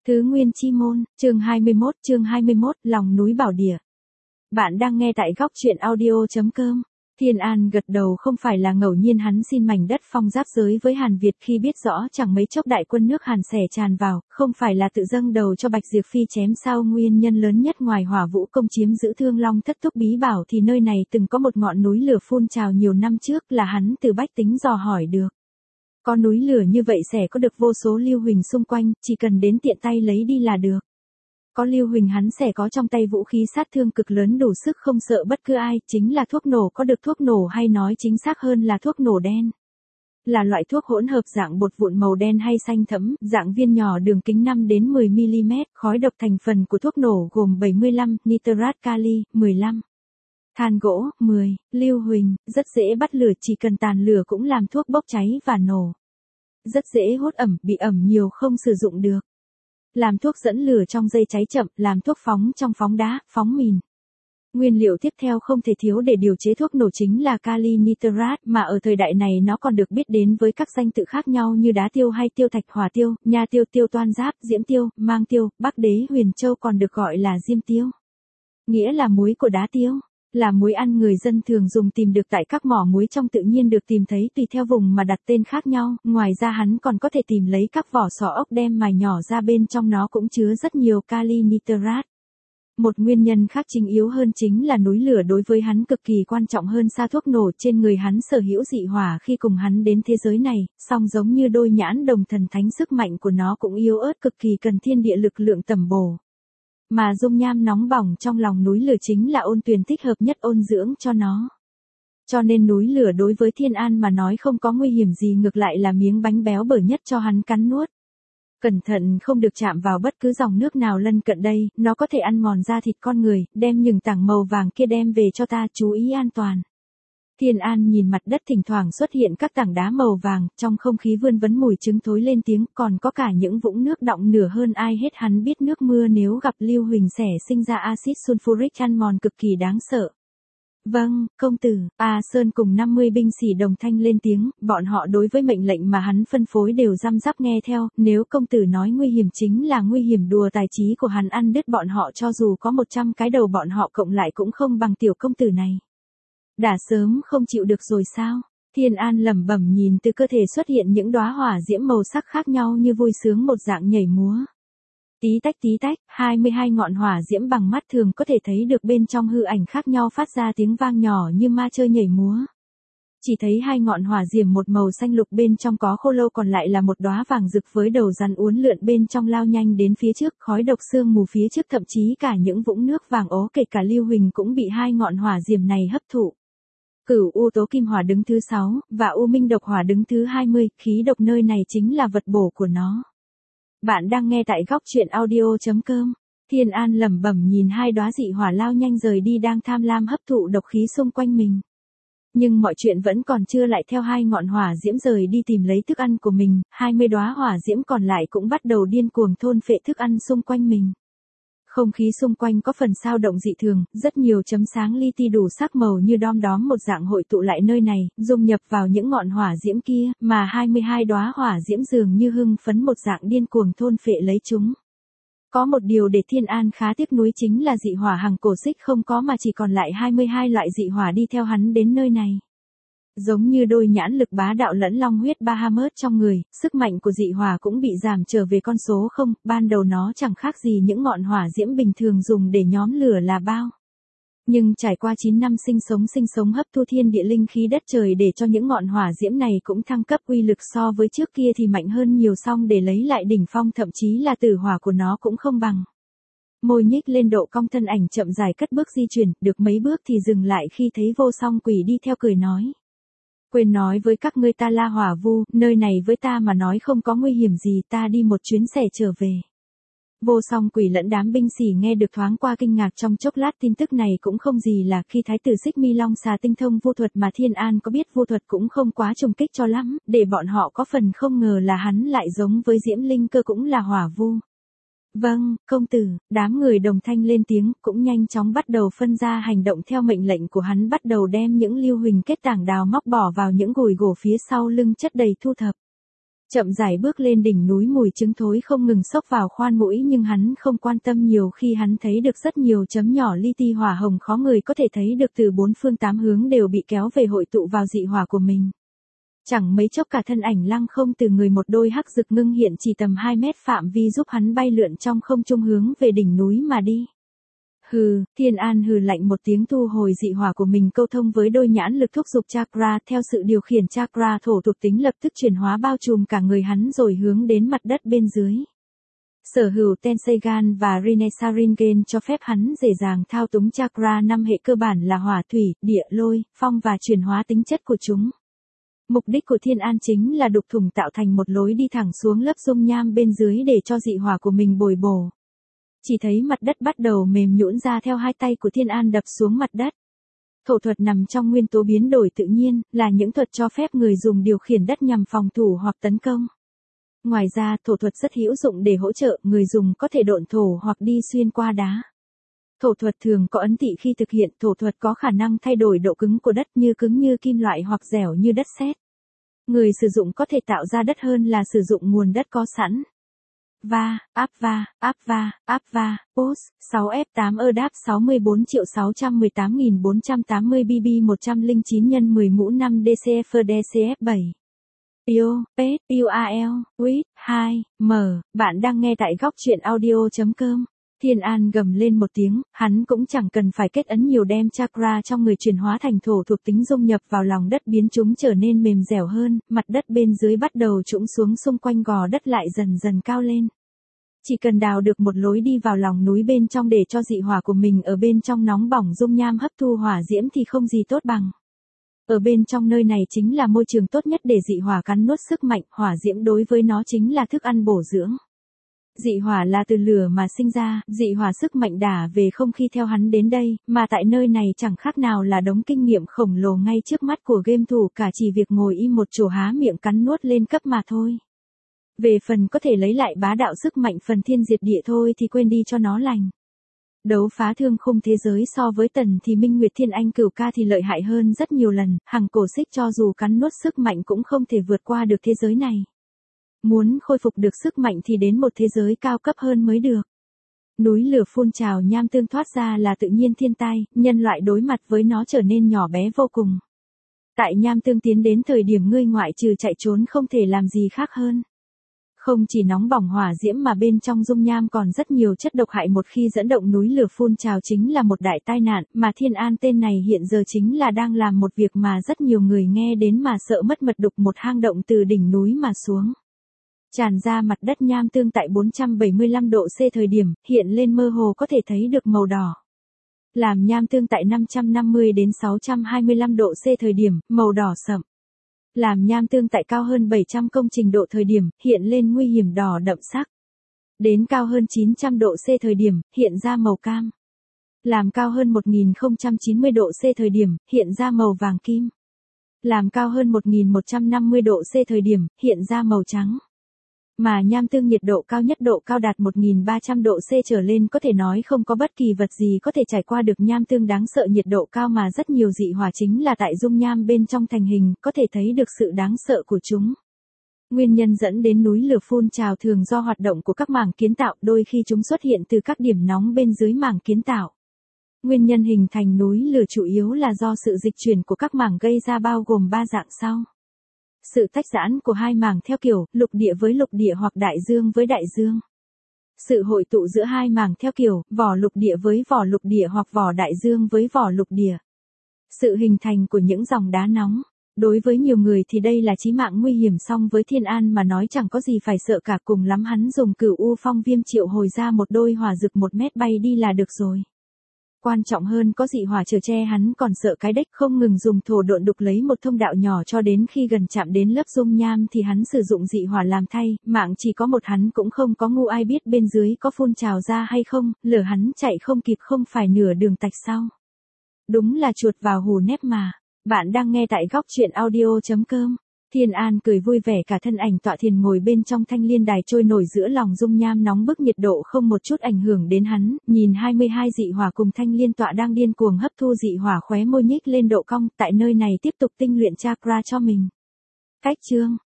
Thứ Nguyên Chi Môn, chương 21, lòng núi bảo địa. Bạn đang nghe tại góc truyện audio.com. Thiên An gật đầu, không phải là ngẫu nhiên hắn xin mảnh đất phong giáp giới với Hàn Việt khi biết rõ chẳng mấy chốc đại quân nước Hàn xẻ tràn vào, không phải là tự dâng đầu cho Bạch Diệp Phi chém sao. Nguyên nhân lớn nhất ngoài Hỏa Vũ công chiếm giữ Thương Long Thất Túc bí bảo thì nơi này từng có một ngọn núi lửa phun trào nhiều năm trước, là hắn từ bách tính dò hỏi được. Có núi lửa như vậy sẽ có được vô số lưu huỳnh xung quanh, chỉ cần đến tiện tay lấy đi là được. Có lưu huỳnh hắn sẽ có trong tay vũ khí sát thương cực lớn đủ sức không sợ bất cứ ai, chính là thuốc nổ. Có được thuốc nổ, hay nói chính xác hơn là thuốc nổ đen. Là loại thuốc hỗn hợp dạng bột vụn màu đen hay xanh thẫm, dạng viên nhỏ đường kính 5 đến 10 mm, khói độc. Thành phần của thuốc nổ gồm 75, nitrat kali, 15. Than gỗ, 10, lưu huỳnh, rất dễ bắt lửa, chỉ cần tàn lửa cũng làm thuốc bốc cháy và nổ. Rất dễ hút ẩm, bị ẩm nhiều không sử dụng được. Làm thuốc dẫn lửa trong dây cháy chậm, làm thuốc phóng trong phóng đá, phóng mìn. Nguyên liệu tiếp theo không thể thiếu để điều chế thuốc nổ chính là kali nitrat, mà ở thời đại này nó còn được biết đến với các danh tự khác nhau như đá tiêu hay tiêu thạch, hỏa tiêu, nha tiêu, tiêu toan giáp, diễm tiêu, mang tiêu, Bắc Đế Huyền Châu còn được gọi là diêm tiêu. Nghĩa là muối của đá tiêu. Là muối ăn người dân thường dùng, tìm được tại các mỏ muối trong tự nhiên, được tìm thấy tùy theo vùng mà đặt tên khác nhau. Ngoài ra hắn còn có thể tìm lấy các vỏ sò ốc đem mài nhỏ ra, bên trong nó cũng chứa rất nhiều kali nitrat. Một nguyên nhân khác chính yếu hơn chính là núi lửa đối với hắn cực kỳ quan trọng hơn xa thuốc nổ. Trên người hắn sở hữu dị hỏa khi cùng hắn đến thế giới này, song giống như đôi nhãn đồng thần thánh, sức mạnh của nó cũng yếu ớt, cực kỳ cần thiên địa lực lượng tầm bổ. Mà dung nham nóng bỏng trong lòng núi lửa chính là ôn tuyền thích hợp nhất ôn dưỡng cho nó. Cho nên núi lửa đối với Thiên An mà nói không có nguy hiểm gì, ngược lại là miếng bánh béo bở nhất cho hắn cắn nuốt. Cẩn thận không được chạm vào bất cứ dòng nước nào lân cận đây, nó có thể ăn mòn da thịt con người, đem những tảng màu vàng kia đem về cho ta, chú ý an toàn. Thiên An nhìn mặt đất thỉnh thoảng xuất hiện các tảng đá màu vàng, trong không khí vươn vấn mùi trứng thối lên tiếng, còn có cả những vũng nước đọng nửa hơn ai hết. Hắn biết nước mưa nếu gặp lưu huỳnh sẽ sinh ra axit sulfuric ăn mòn cực kỳ đáng sợ. Vâng, công tử. A Sơn cùng 50 binh sĩ đồng thanh lên tiếng, bọn họ đối với mệnh lệnh mà hắn phân phối đều răm rắp nghe theo. Nếu công tử nói nguy hiểm chính là nguy hiểm, đùa tài trí của hắn ăn đứt bọn họ, cho dù có 100 cái đầu bọn họ cộng lại cũng không bằng tiểu công tử này. Đã sớm không chịu được rồi sao? Thiên An lẩm bẩm, nhìn từ cơ thể xuất hiện những đóa hỏa diễm màu sắc khác nhau như vui sướng một dạng nhảy múa. Tí tách, 22 ngọn hỏa diễm bằng mắt thường có thể thấy được bên trong hư ảnh khác nhau phát ra tiếng vang nhỏ như ma chơi nhảy múa. Chỉ thấy hai ngọn hỏa diễm một màu xanh lục, bên trong có khô lâu, còn lại là một đóa vàng rực với đầu rắn uốn lượn bên trong lao nhanh đến phía trước, khói độc sương mù phía trước, thậm chí cả những vũng nước vàng ố, kể cả lưu huỳnh cũng bị hai ngọn hỏa diễm này hấp thụ. Cửu U Tố Kim Hỏa đứng thứ 6, và U Minh Độc Hỏa đứng thứ 20, khí độc nơi này chính là vật bổ của nó. Bạn đang nghe tại góc truyện audio.com. Thiên An lẩm bẩm nhìn hai đóa dị hỏa lao nhanh rời đi, đang tham lam hấp thụ độc khí xung quanh mình. Nhưng mọi chuyện vẫn còn chưa lại, theo hai ngọn hỏa diễm rời đi tìm lấy thức ăn của mình, 20 đóa hỏa diễm còn lại cũng bắt đầu điên cuồng thôn phệ thức ăn xung quanh mình. Không khí xung quanh có phần dao động dị thường, rất nhiều chấm sáng li ti đủ sắc màu như đom đóm một dạng hội tụ lại nơi này, dung nhập vào những ngọn hỏa diễm kia, mà 22 đóa hỏa diễm dường như hưng phấn một dạng điên cuồng thôn phệ lấy chúng. Có một điều để Thiên An khá tiếc nuối chính là dị hỏa hằng cổ xích không có, mà chỉ còn lại 22 loại dị hỏa đi theo hắn đến nơi này. Giống như đôi nhãn lực bá đạo lẫn long huyết Bahamut trong người, sức mạnh của dị hỏa cũng bị giảm trở về con số 0, ban đầu nó chẳng khác gì những ngọn hỏa diễm bình thường dùng để nhóm lửa là bao. Nhưng trải qua 9 năm sinh sống hấp thu thiên địa linh khí đất trời để cho những ngọn hỏa diễm này cũng thăng cấp, uy lực so với trước kia thì mạnh hơn nhiều, song để lấy lại đỉnh phong thậm chí là tử hỏa của nó cũng không bằng. Môi nhích lên độ cong, thân ảnh chậm dài cất bước di chuyển, được mấy bước thì dừng lại khi thấy Vô Song Quỷ đi theo, cười nói. Quên nói với các ngươi, ta La Hỏa Vu, nơi này với ta mà nói không có nguy hiểm gì, ta đi một chuyến sẽ trở về. Vô Song Quỷ lẫn đám binh sĩ nghe được thoáng qua kinh ngạc trong chốc lát, tin tức này cũng không gì là khi thái tử Xích Mi Long Xà tinh thông vu thuật, mà Thiên An có biết vu thuật cũng không quá trùng kích cho lắm, để bọn họ có phần không ngờ là hắn lại giống với Diễm Linh Cơ cũng là hỏa vu. Vâng, công tử, đám người đồng thanh lên tiếng, cũng nhanh chóng bắt đầu phân ra hành động theo mệnh lệnh của hắn, bắt đầu đem những lưu huỳnh kết tảng đào móc bỏ vào những gùi gỗ phía sau lưng chất đầy thu thập. Chậm rãi bước lên đỉnh núi, mùi trứng thối không ngừng xốc vào khoan mũi, nhưng hắn không quan tâm nhiều khi hắn thấy được rất nhiều chấm nhỏ li ti hỏa hồng khó người có thể thấy được từ bốn phương tám hướng đều bị kéo về hội tụ vào dị hỏa của mình. Chẳng mấy chốc cả thân ảnh Lăng Không từ người một đôi hắc rực ngưng hiện chỉ tầm 2 mét phạm vi giúp hắn bay lượn trong không trung hướng về đỉnh núi mà đi. Hừ, Thiên An hừ lạnh một tiếng, thu hồi dị hỏa của mình, câu thông với đôi nhãn lực thúc dục chakra, theo sự điều khiển chakra thổ thuộc tính lập tức chuyển hóa bao trùm cả người hắn rồi hướng đến mặt đất bên dưới. Sở hữu Tensegan và Rinesaringen cho phép hắn dễ dàng thao túng chakra 5 hệ cơ bản là hỏa, thủy, địa, lôi, phong và chuyển hóa tính chất của chúng. Mục đích của Thiên An chính là đục thủng tạo thành một lối đi thẳng xuống lớp dung nham bên dưới để cho dị hỏa của mình bồi bổ. Chỉ thấy mặt đất bắt đầu mềm nhũn ra theo hai tay của Thiên An đập xuống mặt đất. Thổ thuật nằm trong nguyên tố biến đổi tự nhiên, là những thuật cho phép người dùng điều khiển đất nhằm phòng thủ hoặc tấn công. Ngoài ra, thổ thuật rất hữu dụng để hỗ trợ người dùng có thể độn thổ hoặc đi xuyên qua đá. Thổ thuật thường có ấn tị khi thực hiện, thổ thuật có khả năng thay đổi độ cứng của đất, như cứng như kim loại hoặc dẻo như đất sét. Người sử dụng có thể tạo ra đất hơn là sử dụng nguồn đất có sẵn. Apva, Post, 6F8 EDAP 64.618.480 BB 109 x 10 mũ 5 DCF DCF7. Io, Pet, UAL, WIT, 2, M, bạn đang nghe tại góc truyện audio.com. Thiên An gầm lên một tiếng, hắn cũng chẳng cần phải kết ấn nhiều, đem chakra trong người chuyển hóa thành thổ thuộc tính dung nhập vào lòng đất, biến chúng trở nên mềm dẻo hơn, mặt đất bên dưới bắt đầu trũng xuống, xung quanh gò đất lại dần dần cao lên. Chỉ cần đào được một lối đi vào lòng núi bên trong để cho dị hỏa của mình ở bên trong nóng bỏng dung nham hấp thu hỏa diễm thì không gì tốt bằng. Ở bên trong nơi này chính là môi trường tốt nhất để dị hỏa cắn nuốt sức mạnh, hỏa diễm đối với nó chính là thức ăn bổ dưỡng. Dị hỏa là từ lửa mà sinh ra, dị hỏa sức mạnh đả về không khi theo hắn đến đây, mà tại nơi này chẳng khác nào là đống kinh nghiệm khổng lồ ngay trước mắt của game thủ, cả chỉ việc ngồi im một chỗ há miệng cắn nuốt lên cấp mà thôi. Về phần có thể lấy lại bá đạo sức mạnh phần thiên diệt địa thôi thì quên đi cho nó lành. Đấu phá thương khung thế giới so với Tần thì Minh Nguyệt Thiên Anh Cửu Ca thì lợi hại hơn rất nhiều lần, hằng cổ xích cho dù cắn nuốt sức mạnh cũng không thể vượt qua được thế giới này. Muốn khôi phục được sức mạnh thì đến một thế giới cao cấp hơn mới được. Núi lửa phun trào nham tương thoát ra là tự nhiên thiên tai, nhân loại đối mặt với nó trở nên nhỏ bé vô cùng. Tại nham tương tiến đến thời điểm ngươi ngoại trừ chạy trốn không thể làm gì khác hơn. Không chỉ nóng bỏng hỏa diễm mà bên trong dung nham còn rất nhiều chất độc hại, một khi dẫn động núi lửa phun trào chính là một đại tai nạn, mà Thiên An tên này hiện giờ chính là đang làm một việc mà rất nhiều người nghe đến mà sợ mất mật, đục một hang động từ đỉnh núi mà xuống. Tràn ra mặt đất nham tương tại 475 độ C thời điểm, hiện lên mơ hồ có thể thấy được màu đỏ. Làm nham tương tại 550 đến 625 độ C thời điểm, màu đỏ sậm. Làm nham tương tại cao hơn 700 công trình độ thời điểm, hiện lên nguy hiểm đỏ đậm sắc. Đến cao hơn 900 độ C thời điểm, hiện ra màu cam. Làm cao hơn 1090 độ C thời điểm, hiện ra màu vàng kim. Làm cao hơn 1150 độ C thời điểm, hiện ra màu trắng. Mà nham tương nhiệt độ cao nhất, độ cao đạt 1300 độ C trở lên, có thể nói không có bất kỳ vật gì có thể trải qua được nham tương đáng sợ nhiệt độ cao, mà rất nhiều dị hỏa chính là tại dung nham bên trong thành hình, có thể thấy được sự đáng sợ của chúng. Nguyên nhân dẫn đến núi lửa phun trào thường do hoạt động của các mảng kiến tạo, đôi khi chúng xuất hiện từ các điểm nóng bên dưới mảng kiến tạo. Nguyên nhân hình thành núi lửa chủ yếu là do sự dịch chuyển của các mảng gây ra, bao gồm 3 dạng sau. Sự tách giãn của hai mảng theo kiểu lục địa với lục địa hoặc đại dương với đại dương. Sự hội tụ giữa hai mảng theo kiểu vỏ lục địa với vỏ lục địa hoặc vỏ đại dương với vỏ lục địa. Sự hình thành của những dòng đá nóng. Đối với nhiều người thì đây là chí mạng nguy hiểm, song với Thiên An mà nói chẳng có gì phải sợ cả, cùng lắm hắn dùng Cửu U Phong Viêm triệu hồi ra một đôi hỏa dực 1 mét bay đi là được rồi. Quan trọng hơn có dị hỏa chở che, hắn còn sợ cái đếch, không ngừng dùng thổ độn đục lấy một thông đạo nhỏ, cho đến khi gần chạm đến lớp dung nham thì hắn sử dụng dị hỏa làm thay, mạng chỉ có một hắn cũng không có ngu ai biết bên dưới có phun trào ra hay không, lửa hắn chạy không kịp, không phải nửa đường tạch sau. Đúng là chuột vào hù nép mà. Bạn đang nghe tại góc truyện audio.com. Thiên An cười vui vẻ, cả thân ảnh tọa thiền ngồi bên trong thanh liên đài trôi nổi giữa lòng dung nham nóng bức, nhiệt độ không một chút ảnh hưởng đến hắn, nhìn 22 dị hỏa cùng thanh liên tọa đang điên cuồng hấp thu dị hỏa, khóe môi nhích lên độ cong, tại nơi này tiếp tục tinh luyện chakra cho mình. Cách chương